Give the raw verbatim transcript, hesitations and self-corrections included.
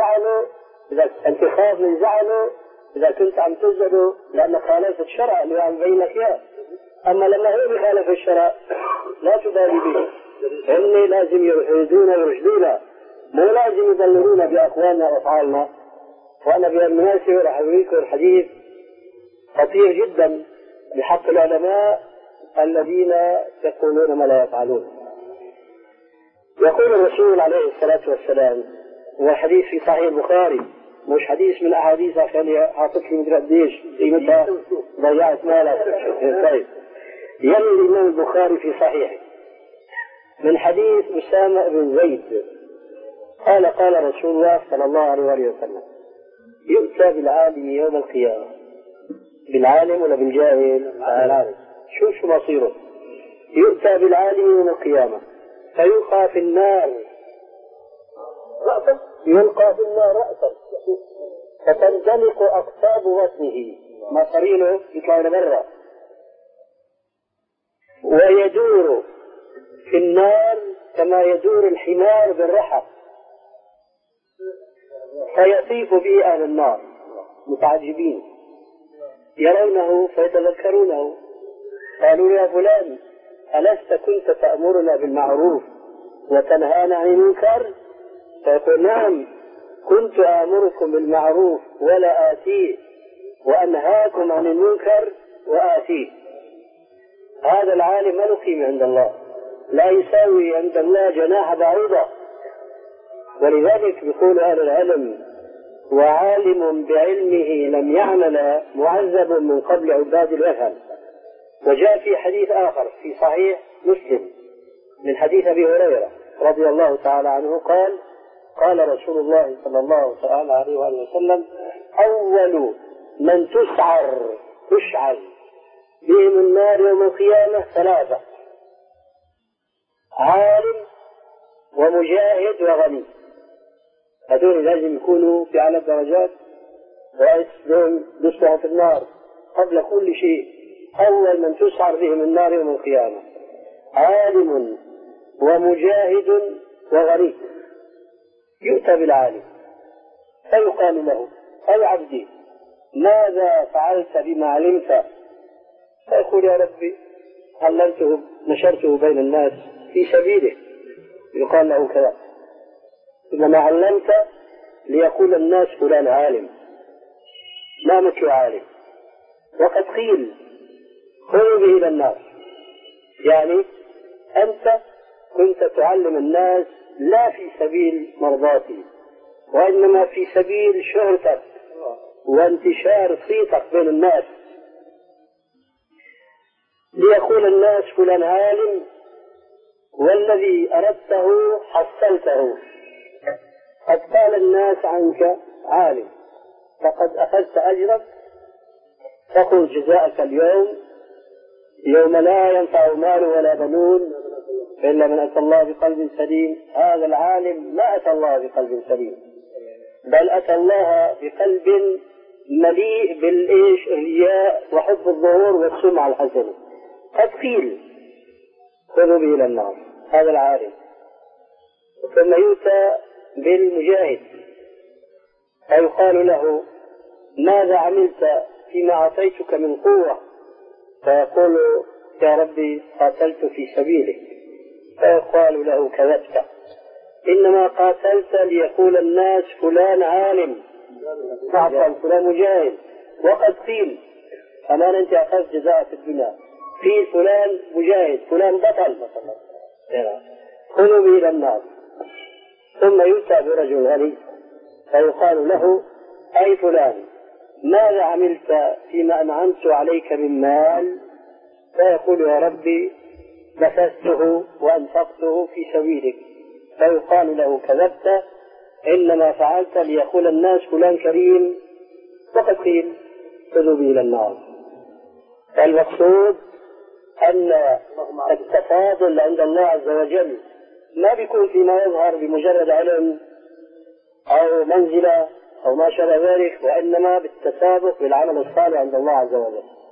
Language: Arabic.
زعله، إذا أنت خاف من زعله إذا كنت عم تزعله لأن خالفت الشرع اللي عم بين لك إياه. أما لما هو بخالف الشرع لا تبالي به. هم لازم يرشدونا ويرشدونا، مو لازم يضللونا بأقوالنا وأفعالنا. وأنا بالمناسبة راح أوريكم الحديث خطير جدا بحق العلماء الذين يقولون ما لا يفعلون. يقول الرسول عليه الصلاة والسلام، والحديث في صحيح البخاري، مش حديث من أحاديث عشان حاطط لي مدري قديش قيمتها ضيعت مالك. طيب، يروي الإمام البخاري في صحيحه من حديث أسامة بن زيد قال قال رسول الله صلى الله عليه وسلم: يؤتى بالعالم يوم القيامة. بالعالم ولا بالجاهل؟ العالم. شو شو مصيره؟ يؤتى بالعالم يوم القيامة فيلقى في النار رأسا، يلقى في النار رأسا فتندلق أقطاب بطنه، مصارينه يطلع لبرا، ويدور في النار كما يدور الحمار بالرحى، فيطيف به أهل النار متعجبين يرونه فيتذكرونه، قالوا: يا فلان ألست كنت تأمرنا بالمعروف وتنهانا عن المنكر؟ فيقول: نعم، كنت آمركم بالمعروف ولا آتيه، وأنهاكم عن المنكر وآتيه. هذا العالم ما له قيمة عند الله، لا يساوي عند الله جناح بعوضة. ولذلك يقول أهل العلم: وعالم بعلمه لم يعمل معذب من قبل عباد الوثن. وجاء في حديث آخر في صحيح مسلم من حديث أبي هريرة رضي الله تعالى عنه قال: قال رسول الله صلى الله تعالى عليه وآله وسلم: أول من تسعر تشعل بهم النار يوم القيامة ثلاثة: عالم ومجاهد وغني. هذول لازم يكونوا في أعلى الدرجات، ويسلم دسهم في النار قبل كل شيء. أول من تسعر بهم النار يوم القيامة عالم ومجاهد وغني. يؤتى بالعالم فيقال له: أي عبدي ماذا فعلت بما علمت؟ فيقول: يا ربي علمته نشرته بين الناس في سبيله. يقال له: كذا، إنما علمت ليقول الناس فلان عالم، ما مثل عالم. وقد قيل: خذوا به إلى الناس، يعني أنت كنت تعلم الناس لا في سبيل مرضاتي، وإنما في سبيل شهرتك وانتشار صيتك بين الناس، ليقول الناس فلان عالم، والذي أردته حصلته. قد قال الناس عنك عالم، فقد أخذت أجرك، فخذ جزاءك اليوم، يوم لا ينفع مال ولا بنون إلا من أتى الله بقلب سليم. هذا العالم ما أتى الله بقلب سليم، بل أتى الله بقلب مليء بالإيش الرياء وحب الظهور والسمعة الحسنة. قد قيل: خذوا به إلى النار، هذا العالم. ثم يؤتى بالمجاهد فيقال له: ماذا عملت فيما أعطيتك من قوة؟ فيقول: يا ربي قاتلت في سبيلك. فيقال له: كذبت، إنما قاتلت ليقول الناس فلان عالم، عفوا فلان مجاهد. وقد قيل: أمان أنت أخذت جزاء في الدنيا، في فلان مجاهد، فلان بطل مثلا. خذوا به إلى النار. ثم يؤتى برجل غني فيقال له: أي فلان ماذا عملت فيما أنعمت عليك من مال؟ فيقول: يا ربي بثثته وأنفقته في سبيلك. فيقال له: كذبت، إنما فعلت ليقول الناس فلان كريم. وقد قيل: خذوا به إلى النار. المقصود أن التفاضل عند الله عز وجل ما بيكون فيما يظهر بمجرد علم أو منزلة أو ما شابه ذلك، وإنما بالتسابق بالعمل الصالح عند الله عز وجل.